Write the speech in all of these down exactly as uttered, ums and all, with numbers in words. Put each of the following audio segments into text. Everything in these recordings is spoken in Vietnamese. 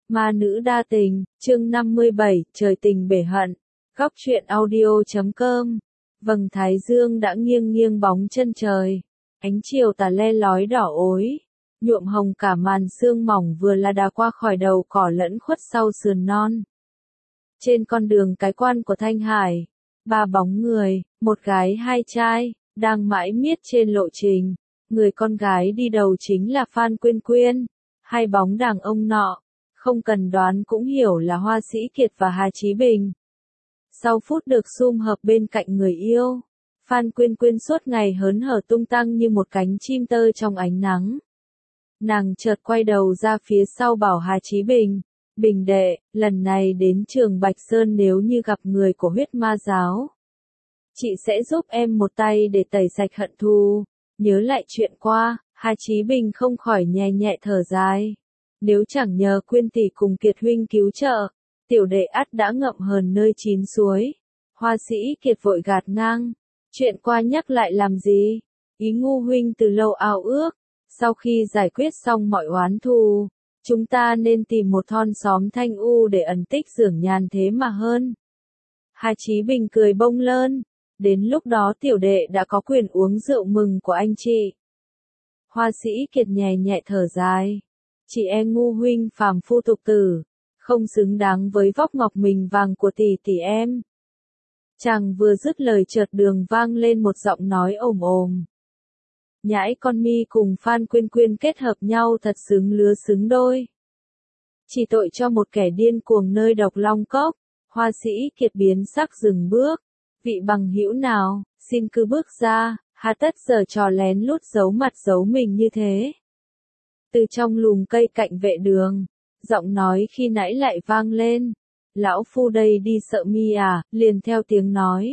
Ma nữ đa tình, chương năm mươi bảy, trời tình bể hận. Góc truyện audio chấm com. Vầng thái dương đã nghiêng nghiêng bóng chân trời. Ánh chiều tà le lói đỏ ối, nhuộm hồng cả màn sương mỏng vừa là đà qua khỏi đầu cỏ lẫn khuất sau sườn non. Trên con đường cái quan của Thanh Hải, ba bóng người, một gái hai trai, đang mãi miết trên lộ trình. Người con gái đi đầu chính là Phan Quyên Quyên, hai bóng đàn ông nọ, không cần đoán cũng hiểu là Hoa Sĩ Kiệt và Hà Chí Bình. Sau phút được sum hợp bên cạnh người yêu, Phan Quyên Quyên suốt ngày hớn hở tung tăng như một cánh chim tơ trong ánh nắng. Nàng chợt quay đầu ra phía sau bảo Hà Chí Bình, Bình đệ, lần này đến trường Bạch Sơn nếu như gặp người của huyết ma giáo, chị sẽ giúp em một tay để tẩy sạch hận thù. Nhớ lại chuyện qua, Hà Chí Bình không khỏi nhẹ nhẹ thở dài. Nếu chẳng nhờ Quyên tỷ cùng Kiệt huynh cứu trợ, tiểu đệ ắt đã ngậm hờn nơi chín suối. Hoa Sĩ Kiệt vội gạt ngang, chuyện qua nhắc lại làm gì? Ý ngu huynh từ lâu ao ước, sau khi giải quyết xong mọi oán thù, chúng ta nên tìm một thon xóm thanh u để ẩn tích dưỡng nhàn thế mà hơn. Hà Chí Bình cười bông lơn, đến lúc đó tiểu đệ đã có quyền uống rượu mừng của anh chị. Hoa Sĩ Kiệt nhẹ nhẹ thở dài, chị e ngu huynh phàm phu tục tử, không xứng đáng với vóc ngọc mình vàng của tỷ tỷ em. Chàng vừa dứt lời chợt đường vang lên một giọng nói ồm ồm. Nhãi con mi cùng Phan Quyên Quyên kết hợp nhau thật xứng lứa xứng đôi. Chỉ tội cho một kẻ điên cuồng nơi Độc Long Cốc. Hoa Sĩ Kiệt biến sắc dừng bước. Vị bằng hữu nào, xin cứ bước ra, hà tất giờ trò lén lút giấu mặt giấu mình như thế. Từ trong lùm cây cạnh vệ đường, giọng nói khi nãy lại vang lên. Lão phu đây đi sợ mi à, liền theo tiếng nói.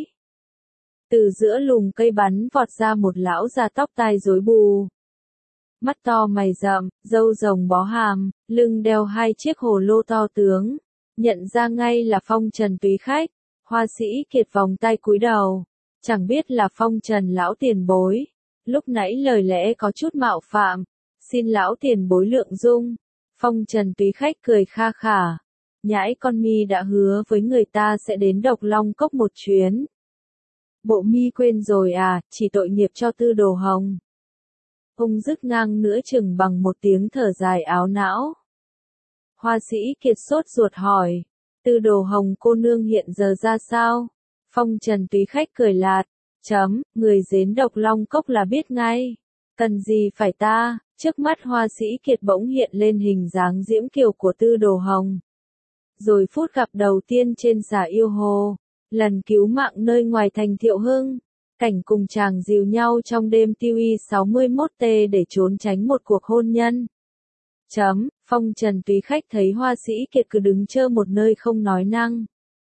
Từ giữa lùm cây bắn vọt ra một lão già tóc tai rối bù. Mắt to mày rậm, râu rồng bó hàm, lưng đeo hai chiếc hồ lô to tướng. Nhận ra ngay là Phong Trần túy khách. Hoa Sĩ Kiệt vòng tay cúi đầu, chẳng biết là Phong Trần lão tiền bối. Lúc nãy lời lẽ có chút mạo phạm, xin lão tiền bối lượng dung. Phong Trần túy khách cười kha khả. Nhãi con mi đã hứa với người ta sẽ đến Độc Long Cốc một chuyến. Bộ mi quên rồi à, chỉ tội nghiệp cho Tư Đồ Hồng. Ông dứt ngang nửa chừng bằng một tiếng thở dài áo não. Hoa Sĩ Kiệt sốt ruột hỏi, Tư Đồ Hồng cô nương hiện giờ ra sao? Phong Trần túy khách cười lạt, chấm, người đến Độc Long Cốc là biết ngay. Cần gì phải ta? Trước mắt Hoa Sĩ Kiệt bỗng hiện lên hình dáng diễm kiều của Tư Đồ Hồng. Rồi phút gặp đầu tiên trên xà yêu hồ, lần cứu mạng nơi ngoài thành Thiệu Hưng, cảnh cùng chàng dìu nhau trong đêm tiêu y sáu mươi mốt T để trốn tránh một cuộc hôn nhân. Chấm, Phong Trần túy khách thấy Hoa Sĩ Kiệt cứ đứng chơ một nơi không nói năng.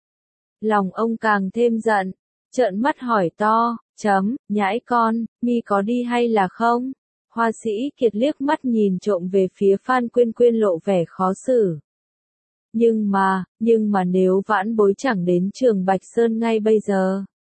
Lòng ông càng thêm giận, trợn mắt hỏi to, chấm, nhãi con, mi có đi hay là không? Hoa Sĩ Kiệt liếc mắt nhìn trộm về phía Phan Quyên Quyên lộ vẻ khó xử. Nhưng mà, nhưng mà nếu vãn bối chẳng đến trường Bạch Sơn ngay bây giờ,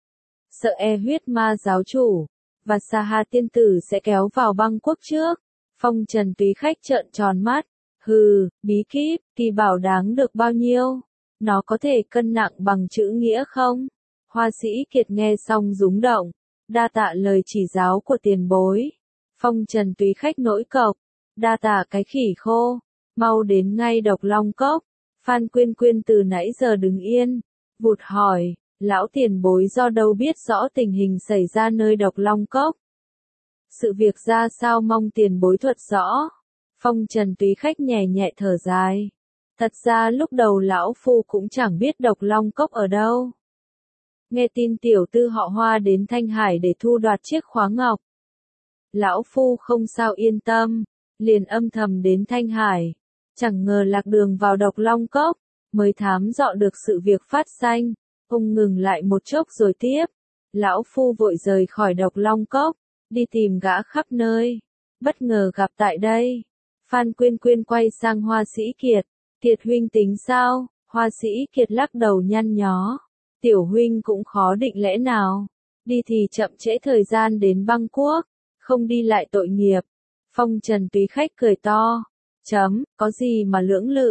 sợ e huyết ma giáo chủ, và Sa Ha tiên tử sẽ kéo vào băng quốc trước. Phong Trần túy khách trợn tròn mắt, hừ, bí kíp, kỳ bảo đáng được bao nhiêu? Nó có thể cân nặng bằng chữ nghĩa không? Hoa Sĩ Kiệt nghe xong rúng động, đa tạ lời chỉ giáo của tiền bối. Phong Trần túy khách nỗi cộc, đa tạ cái khỉ khô, mau đến ngay Độc Long Cốc. Phan Quyên Quyên từ nãy giờ đứng yên, vụt hỏi, lão tiền bối do đâu biết rõ tình hình xảy ra nơi Độc Long Cốc? Sự việc ra sao mong tiền bối thuật rõ. Phong Trần túy khách nhẹ nhẹ thở dài. Thật ra lúc đầu lão phu cũng chẳng biết Độc Long Cốc ở đâu. Nghe tin tiểu tư họ Hoa đến Thanh Hải để thu đoạt chiếc khóa ngọc. Lão phu không sao yên tâm, liền âm thầm đến Thanh Hải. Chẳng ngờ lạc đường vào Độc Long Cốc, mới thám dọ được sự việc phát sanh. Ông ngừng lại một chốc rồi tiếp. Lão phu vội rời khỏi Độc Long Cốc, đi tìm gã khắp nơi. Bất ngờ gặp tại đây. Phan Quyên Quyên quay sang Hoa Sĩ Kiệt. Kiệt huynh tính sao? Hoa Sĩ Kiệt lắc đầu nhăn nhó. Tiểu huynh cũng khó định lẽ nào. Đi thì chậm trễ thời gian đến băng quốc. Không đi lại tội nghiệp. Phong Trần túy khách cười to. Chấm, có gì mà lưỡng lự.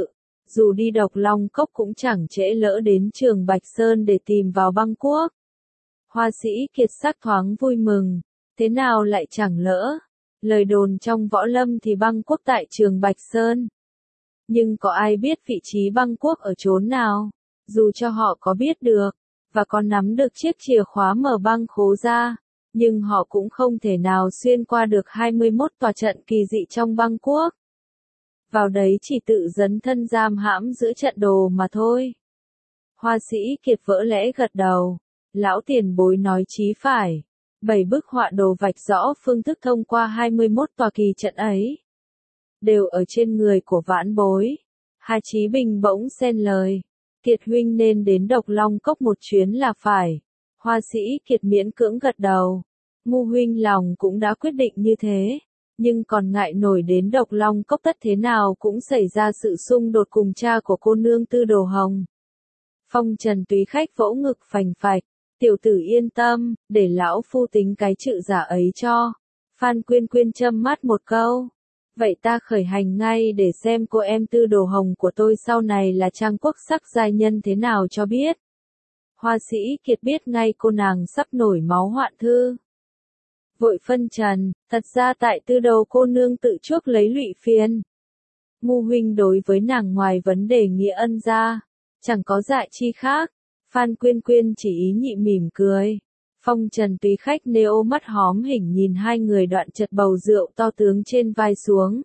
dù đi Độc Long Cốc cũng chẳng trễ lỡ đến Trường Bạch Sơn để tìm vào băng quốc. Hoa Sĩ Kiệt sắc thoáng vui mừng, thế nào lại chẳng lỡ, lời đồn trong võ lâm thì băng quốc tại Trường Bạch Sơn. Nhưng có ai biết vị trí băng quốc ở chốn nào, dù cho họ có biết được, và có nắm được chiếc chìa khóa mở băng khố ra, nhưng họ cũng không thể nào xuyên qua được hai mươi mốt tòa trận kỳ dị trong băng quốc. Vào đấy chỉ tự dấn thân giam hãm giữa trận đồ mà thôi. Hoa Sĩ Kiệt vỡ lẽ gật đầu, lão tiền bối nói chí phải, bảy bức họa đồ vạch rõ phương thức thông qua hai mươi mốt tòa kỳ trận ấy, đều ở trên người của vãn bối. Hà Chí Bình bỗng xen lời, Kiệt huynh nên đến Độc Long Cốc một chuyến là phải. Hoa Sĩ Kiệt miễn cưỡng gật đầu, Ngu huynh lòng cũng đã quyết định như thế, nhưng còn ngại nổi đến Độc Long Cốc tất thế nào cũng xảy ra sự xung đột cùng cha của cô nương Tư Đồ Hồng. Phong Trần Túy Khách vỗ ngực phành phạch, tiểu tử yên tâm, để lão phu tính cái chữ giả ấy cho. Phan Quyên Quyên châm mắt một câu, vậy ta khởi hành ngay để xem cô em Tư Đồ Hồng của tôi sau này là trang quốc sắc giai nhân thế nào cho biết. Hoa Sĩ Kiệt biết ngay cô nàng sắp nổi máu hoạn thư. Vội phân trần, thật ra tại Tư Đầu cô nương tự chuốc lấy lụy phiền. Ngu huynh đối với nàng ngoài vấn đề nghĩa ân ra, chẳng có dại chi khác. Phan Quyên Quyên chỉ ý nhị mỉm cười. Phong Trần Túy Khách nêu mắt hóm hỉnh nhìn hai người đoạn chật bầu rượu to tướng trên vai xuống.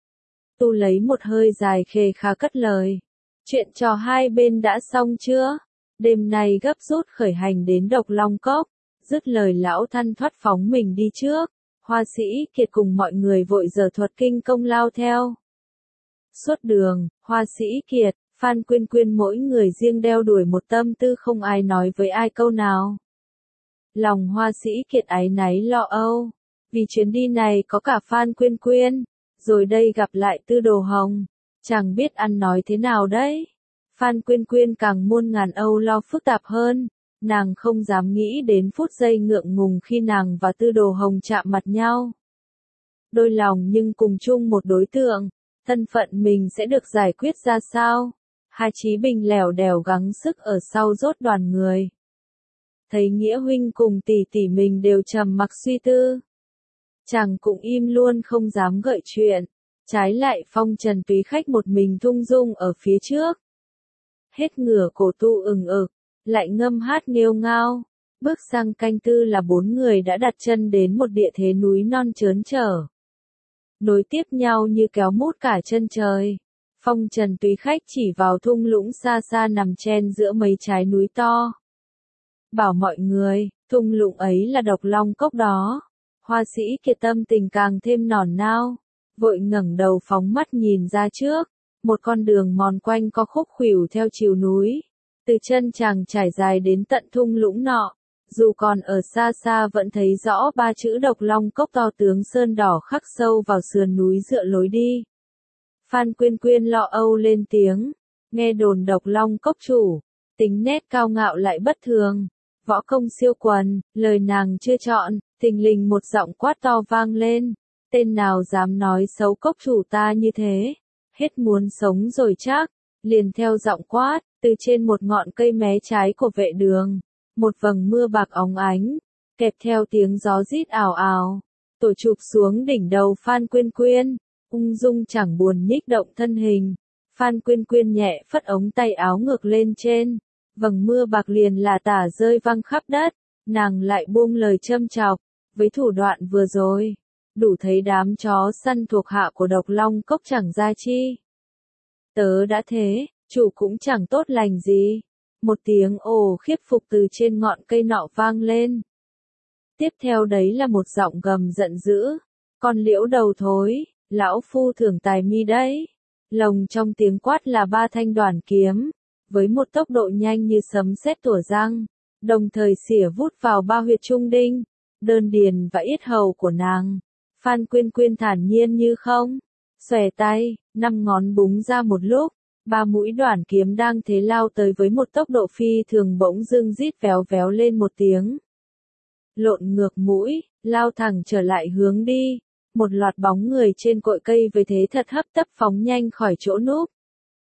Tu lấy một hơi dài khề khà cất lời. Chuyện trò hai bên đã xong chưa? Đêm nay gấp rút khởi hành đến Độc Long Cốc. Dứt lời lão thăn thoát phóng mình đi trước. Hoa Sĩ Kiệt cùng mọi người vội giờ thuật kinh công lao theo. Suốt đường, Hoa Sĩ Kiệt, Phan Quyên Quyên mỗi người riêng đeo đuổi một tâm tư không ai nói với ai câu nào. Lòng Hoa Sĩ Kiệt áy náy lo âu, vì chuyến đi này có cả Phan Quyên Quyên, rồi đây gặp lại Tư Đồ Hồng, chẳng biết ăn nói thế nào đấy. Phan Quyên Quyên càng muôn ngàn âu lo phức tạp hơn, nàng không dám nghĩ đến phút giây ngượng ngùng khi nàng và Tư Đồ Hồng chạm mặt nhau. Đôi lòng nhưng cùng chung một đối tượng, thân phận mình sẽ được giải quyết ra sao? Hà Chí Bình lèo đèo gắng sức ở sau rốt đoàn người. Thấy Nghĩa huynh cùng tỷ tỷ mình đều trầm mặc suy tư. Chàng cũng im luôn không dám gợi chuyện. Trái lại Phong Trần Túy Khách một mình thung dung ở phía trước. Hết ngửa cổ tu ừng ực, lại ngâm hát nghêu ngao. Bước sang canh tư là bốn người đã đặt chân đến một địa thế núi non trớn trở. Nối tiếp nhau như kéo mút cả chân trời. Phong Trần Túy Khách chỉ vào thung lũng xa xa nằm chen giữa mấy trái núi to. Bảo mọi người, thung lũng ấy là Độc Long Cốc đó. Hoa Sĩ Kiệt tâm tình càng thêm nòn nao, vội ngẩng đầu phóng mắt nhìn ra trước, một con đường mòn quanh có khúc khuỷu theo chiều núi, từ chân chàng trải dài đến tận thung lũng nọ, dù còn ở xa xa vẫn thấy rõ ba chữ Độc Long Cốc to tướng sơn đỏ khắc sâu vào sườn núi dựa lối đi. Phan Quyên Quyên lo âu lên tiếng, nghe đồn Độc Long Cốc chủ, tính nét cao ngạo lại bất thường. Võ công siêu quần, lời nàng chưa chọn, thình lình một giọng quát to vang lên. Tên nào dám nói xấu cốc chủ ta như thế? Hết muốn sống rồi chắc. Liền theo giọng quát, từ trên một ngọn cây mé trái của vệ đường, một vầng mưa bạc óng ánh, kẹp theo tiếng gió rít ào ào, tổ chụp xuống đỉnh đầu Phan Quyên Quyên, ung dung chẳng buồn nhích động thân hình. Phan Quyên Quyên nhẹ phất ống tay áo ngược lên trên. Vầng mưa bạc liền là tả rơi văng khắp đất, nàng lại buông lời châm chọc, với thủ đoạn vừa rồi, đủ thấy đám chó săn thuộc hạ của Độc Long Cốc chẳng ra chi. Tớ đã thế, chủ cũng chẳng tốt lành gì. Một tiếng ồ khiếp phục từ trên ngọn cây nọ vang lên. Tiếp theo đấy là một giọng gầm giận dữ, con liễu đầu thối, lão phu thưởng tài mi đấy. Lồng trong tiếng quát là ba thanh đoản kiếm. Với một tốc độ nhanh như sấm sét tủa răng, đồng thời xỉa vút vào ba huyệt trung đinh, đơn điền và yết hầu của nàng. Phan Quyên Quyên thản nhiên như không, xòe tay, năm ngón búng ra một lúc, ba mũi đoản kiếm đang thế lao tới với một tốc độ phi thường bỗng dưng rít véo véo lên một tiếng. Lộn ngược mũi, lao thẳng trở lại hướng đi, một loạt bóng người trên cội cây với thế thật hấp tấp phóng nhanh khỏi chỗ núp.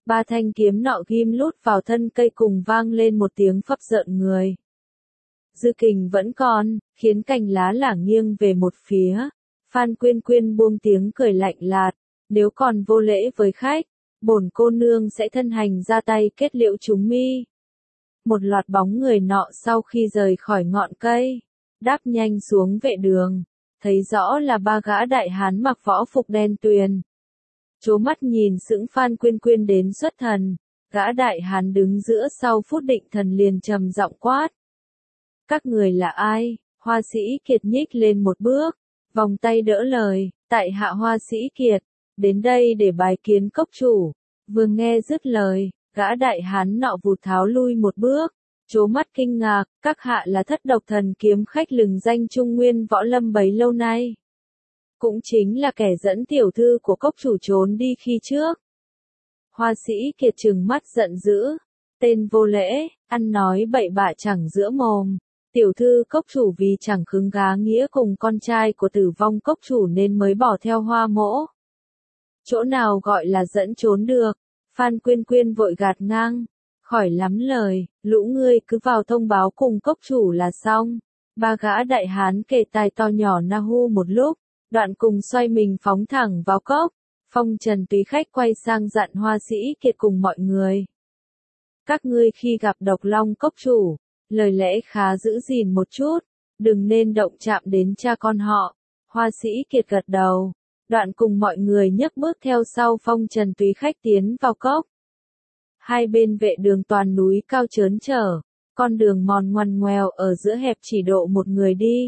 Ba thanh kiếm nọ ghim lút vào thân cây cùng vang lên một tiếng phập rợn người. Dư kình vẫn còn, khiến cành lá lả nghiêng về một phía. Phan Quyên Quyên buông tiếng cười lạnh lạt, nếu còn vô lễ với khách, bổn cô nương sẽ thân hành ra tay kết liễu chúng mi. Một loạt bóng người nọ sau khi rời khỏi ngọn cây, đáp nhanh xuống vệ đường, thấy rõ là ba gã đại hán mặc võ phục đen tuyền. Chố mắt nhìn sững Phan Quyên Quyên đến xuất thần, gã đại hán đứng giữa sau phút định thần liền trầm giọng quát. Các người là ai? Hoa Sĩ Kiệt nhích lên một bước, vòng tay đỡ lời, tại hạ Hoa Sĩ Kiệt, đến đây để bái kiến cốc chủ. Vừa nghe dứt lời, gã đại hán nọ vụt tháo lui một bước, chố mắt kinh ngạc, các hạ là Thất Độc Thần Kiếm khách lừng danh Trung Nguyên võ lâm bấy lâu nay. Cũng chính là kẻ dẫn tiểu thư của cốc chủ trốn đi khi trước. Hoa Sĩ Kiệt trừng mắt giận dữ, tên vô lễ, ăn nói bậy bạ chẳng giữa mồm. Tiểu thư cốc chủ vì chẳng khứng gá nghĩa cùng con trai của tử vong cốc chủ nên mới bỏ theo Hoa mỗ. Chỗ nào gọi là dẫn trốn được, Phan Quyên Quyên vội gạt ngang, khỏi lắm lời, lũ ngươi cứ vào thông báo cùng cốc chủ là xong. Ba gã đại hán kề tai to nhỏ na hu một lúc, đoạn cùng xoay mình phóng thẳng vào cốc. Phong Trần Túy Khách quay sang dặn Hoa Sĩ Kiệt cùng mọi người. Các ngươi khi gặp Độc Long cốc chủ, lời lẽ khá giữ gìn một chút, đừng nên động chạm đến cha con họ. Hoa Sĩ Kiệt gật đầu, đoạn cùng mọi người nhấc bước theo sau Phong Trần Túy Khách tiến vào cốc. Hai bên vệ đường toàn núi cao trớn trở, con đường mòn ngoằn ngoèo ở giữa hẹp chỉ độ một người đi.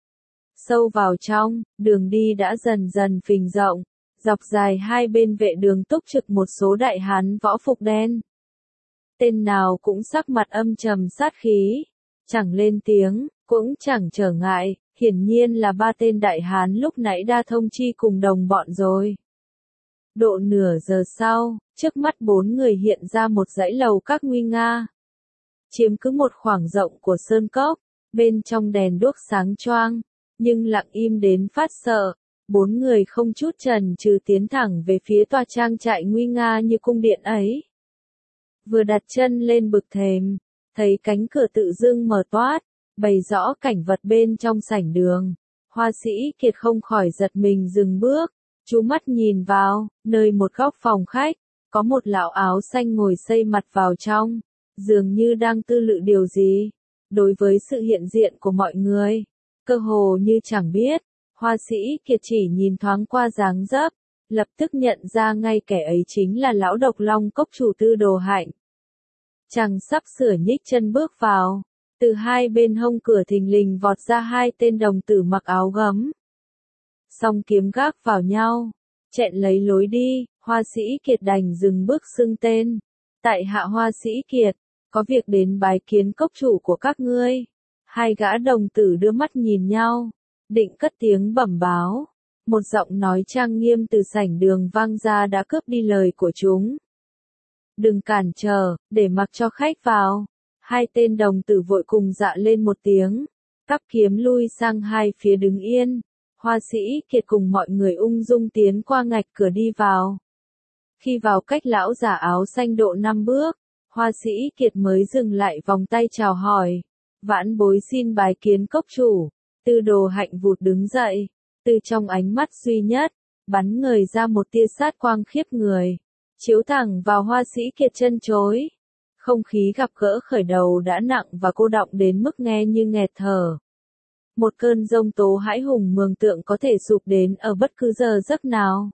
Sâu vào trong, đường đi đã dần dần phình rộng, dọc dài hai bên vệ đường túc trực một số đại hán võ phục đen. Tên nào cũng sắc mặt âm trầm sát khí, chẳng lên tiếng, cũng chẳng trở ngại, hiển nhiên là ba tên đại hán lúc nãy đa thông chi cùng đồng bọn rồi. Độ nửa giờ sau, trước mắt bốn người hiện ra một dãy lầu các nguy nga. Chiếm cứ một khoảng rộng của sơn cốc, bên trong đèn đuốc sáng choang, nhưng lặng im đến phát sợ. Bốn người không chút chần chừ tiến thẳng về phía tòa trang trại nguy nga như cung điện ấy. Vừa đặt chân lên bực thềm, thấy cánh cửa tự dưng mở toát, bày rõ cảnh vật bên trong sảnh đường. Hoa Sĩ Kiệt không khỏi giật mình dừng bước, chú mắt nhìn vào, nơi một góc phòng khách, có một lão áo xanh ngồi xây mặt vào trong, dường như đang tư lự điều gì. Đối với sự hiện diện của mọi người, cơ hồ như chẳng biết. Hoa Sĩ Kiệt chỉ nhìn thoáng qua dáng dấp, lập tức nhận ra ngay kẻ ấy chính là lão Độc Long cốc chủ Tư Đồ Hạnh. Chàng sắp sửa nhích chân bước vào, từ hai bên hông cửa thình lình vọt ra hai tên đồng tử mặc áo gấm. Song kiếm gác vào nhau, chẹn lấy lối đi, Hoa Sĩ Kiệt đành dừng bước xưng tên. Tại hạ Hoa Sĩ Kiệt, có việc đến bái kiến cốc chủ của các ngươi. Hai gã đồng tử đưa mắt nhìn nhau, định cất tiếng bẩm báo. Một giọng nói trang nghiêm từ sảnh đường vang ra đã cướp đi lời của chúng. Đừng cản trở, để mặc cho khách vào. Hai tên đồng tử vội cùng dạ lên một tiếng, cắp kiếm lui sang hai phía đứng yên. Hoa Sĩ Kiệt cùng mọi người ung dung tiến qua ngạch cửa đi vào. Khi vào cách lão giả áo xanh độ năm bước, Hoa Sĩ Kiệt mới dừng lại vòng tay chào hỏi. Vãn bối xin bái kiến cốc chủ. Tư Đồ Hạnh vụt đứng dậy, từ trong ánh mắt duy nhất, bắn người ra một tia sát quang khiếp người, chiếu thẳng vào Hoa Sĩ Kiệt chân chối. Không khí gặp gỡ khởi đầu đã nặng và cô đọng đến mức nghe như nghẹt thở. Một cơn giông tố hãi hùng mường tượng có thể sụp đến ở bất cứ giờ giấc nào.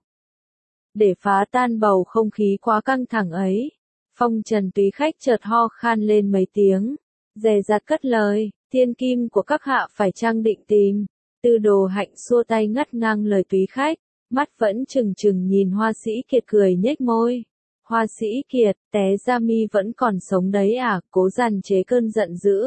Để phá tan bầu không khí quá căng thẳng ấy, Phong Trần Túy Khách chợt ho khan lên mấy tiếng, dè dặt cất lời, thiên kim của các hạ phải trang định tìm. Tư Đồ Hạnh xua tay ngắt ngang lời Túy Khách, mắt vẫn trừng trừng nhìn Hoa Sĩ Kiệt cười nhếch môi. Hoa Sĩ Kiệt, té ra mi vẫn còn sống đấy à, cố dằn chế cơn giận dữ.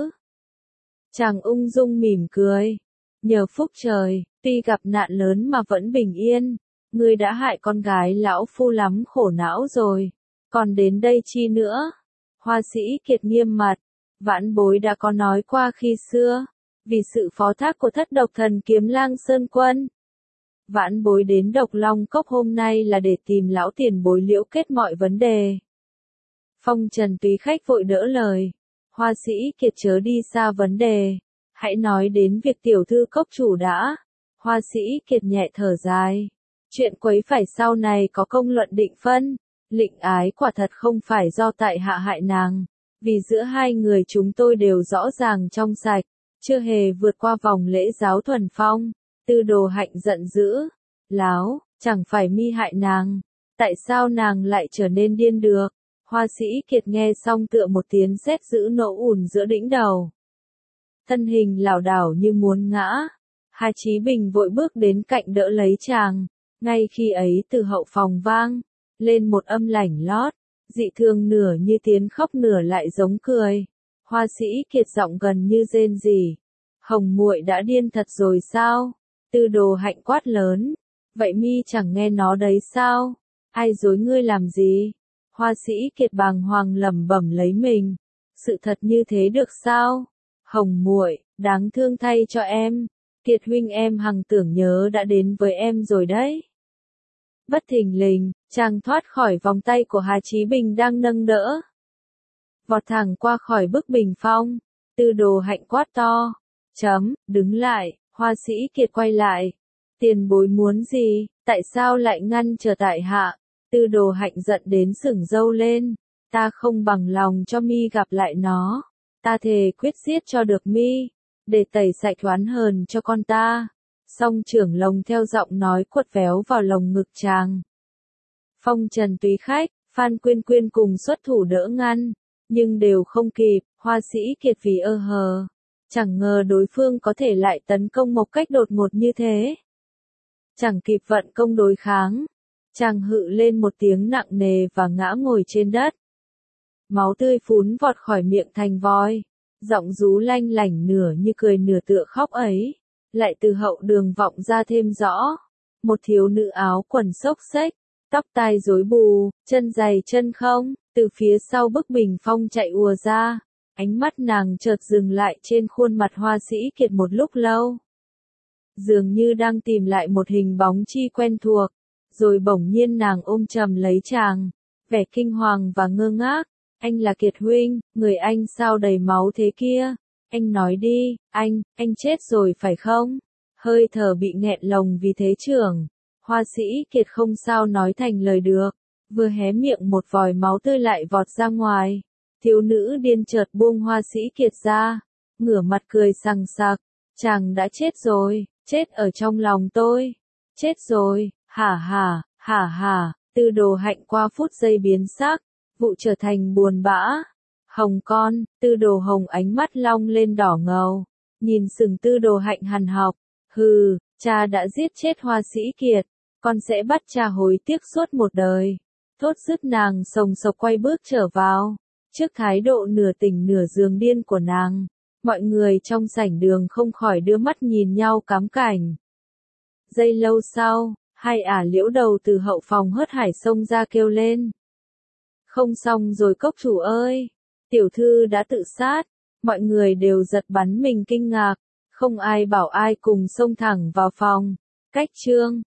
Chàng ung dung mỉm cười. Nhờ phúc trời, tuy gặp nạn lớn mà vẫn bình yên, ngươi đã hại con gái lão phu lắm khổ não rồi, còn đến đây chi nữa? Hoa Sĩ Kiệt nghiêm mặt, vãn bối đã có nói qua khi xưa, vì sự phó thác của Thất Độc Thần Kiếm Lang Sơn Quân. Vãn bối đến Độc Long Cốc hôm nay là để tìm lão tiền bối liễu kết mọi vấn đề. Phong Trần Túy Khách vội đỡ lời. Hoa Sĩ Kiệt chớ đi xa vấn đề. Hãy nói đến việc tiểu thư cốc chủ đã. Hoa Sĩ Kiệt nhẹ thở dài. Chuyện quấy phải sau này có công luận định phân. Lệnh ái quả thật không phải do tại hạ hại nàng. Vì giữa hai người chúng tôi đều rõ ràng trong sạch. Chưa hề vượt qua vòng lễ giáo thuần phong. Tư Đồ Hạnh giận dữ. Láo, chẳng phải mi hại nàng. Tại sao nàng lại trở nên điên được? Hoa Sĩ Kiệt nghe xong tựa một tiếng sét dữ nổ ùn giữa đỉnh đầu. Thân hình lảo đảo như muốn ngã. Hà Chí Bình vội bước đến cạnh đỡ lấy chàng. Ngay khi ấy từ hậu phòng vang lên một âm lảnh lót, dị thường nửa như tiếng khóc nửa lại giống cười. Hoa Sĩ Kiệt giọng gần như rên rỉ. Hồng muội đã điên thật rồi sao? Tư Đồ Hạnh quát lớn. Vậy mi chẳng nghe nó đấy sao? Ai dối ngươi làm gì? Hoa Sĩ Kiệt bàng hoàng lẩm bẩm lấy mình. Sự thật như thế được sao? Hồng muội, đáng thương thay cho em. Kiệt huynh em hằng tưởng nhớ đã đến với em rồi đấy. Bất thình lình, chàng thoát khỏi vòng tay của Hà Chí Bình đang nâng đỡ. Vọt thẳng qua khỏi bức bình phong. Tư Đồ Hạnh quát to. Chấm, đứng lại. Hoa Sĩ Kiệt quay lại. Tiền bối muốn gì? Tại sao lại ngăn trở tại hạ? Tư Đồ Hạnh giận đến sửng râu lên. Ta không bằng lòng cho mi gặp lại nó. Ta thề quyết giết cho được mi. Để tẩy sạch oán hờn cho con ta. Song trưởng lồng theo giọng nói quật véo vào lồng ngực chàng. Phong Trần Túy Khách, Phan Quyên Quyên cùng xuất thủ đỡ ngăn. Nhưng đều không kịp, Hoa Sĩ Kiệt vì ơ hờ. Chẳng ngờ đối phương có thể lại tấn công một cách đột ngột như thế. Chẳng kịp vận công đối kháng. Chàng hự lên một tiếng nặng nề và ngã ngồi trên đất. Máu tươi phún vọt khỏi miệng thành voi. Giọng rú lanh lảnh nửa như cười nửa tựa khóc ấy. Lại từ hậu đường vọng ra thêm rõ. Một thiếu nữ áo quần xốc xếch, tóc tai rối bù, chân dày chân không, từ phía sau bức bình phong chạy ùa ra. Ánh mắt nàng chợt dừng lại trên khuôn mặt Hoa Sĩ Kiệt một lúc lâu. Dường như đang tìm lại một hình bóng chi quen thuộc. Rồi bỗng nhiên nàng ôm chầm lấy chàng. Vẻ kinh hoàng và ngơ ngác. Anh là Kiệt huynh, người anh sao đầy máu thế kia? Anh nói đi, anh, anh chết rồi phải không? Hơi thở bị nghẹn lồng vì thế trưởng. Hoa Sĩ Kiệt không sao nói thành lời được. Vừa hé miệng một vòi máu tươi lại vọt ra ngoài. Thiếu nữ điên chợt buông Hoa Sĩ Kiệt ra. Ngửa mặt cười sằng sặc. Chàng đã chết rồi, chết ở trong lòng tôi. Chết rồi, hả hả, hả hả. Tư Đồ Hạnh qua phút giây biến sắc. Vụ trở thành buồn bã. Hồng con, Tư Đồ Hồng ánh mắt long lên đỏ ngầu. Nhìn sừng Tư Đồ Hạnh hằn học. Hừ, cha đã giết chết Hoa Sĩ Kiệt. Con sẽ bắt cha hối tiếc suốt một đời. Thốt dứt nàng sồng sộc quay bước trở vào. Trước thái độ nửa tỉnh nửa giường điên của nàng. Mọi người trong sảnh đường không khỏi đưa mắt nhìn nhau cám cảnh. Giây lâu sau, hai ả liễu đầu từ hậu phòng hớt hải xông ra kêu lên. Không xong rồi cốc chủ ơi, tiểu thư đã tự sát. Mọi người đều giật bắn mình kinh ngạc, không ai bảo ai cùng xông thẳng vào phòng. Cách chương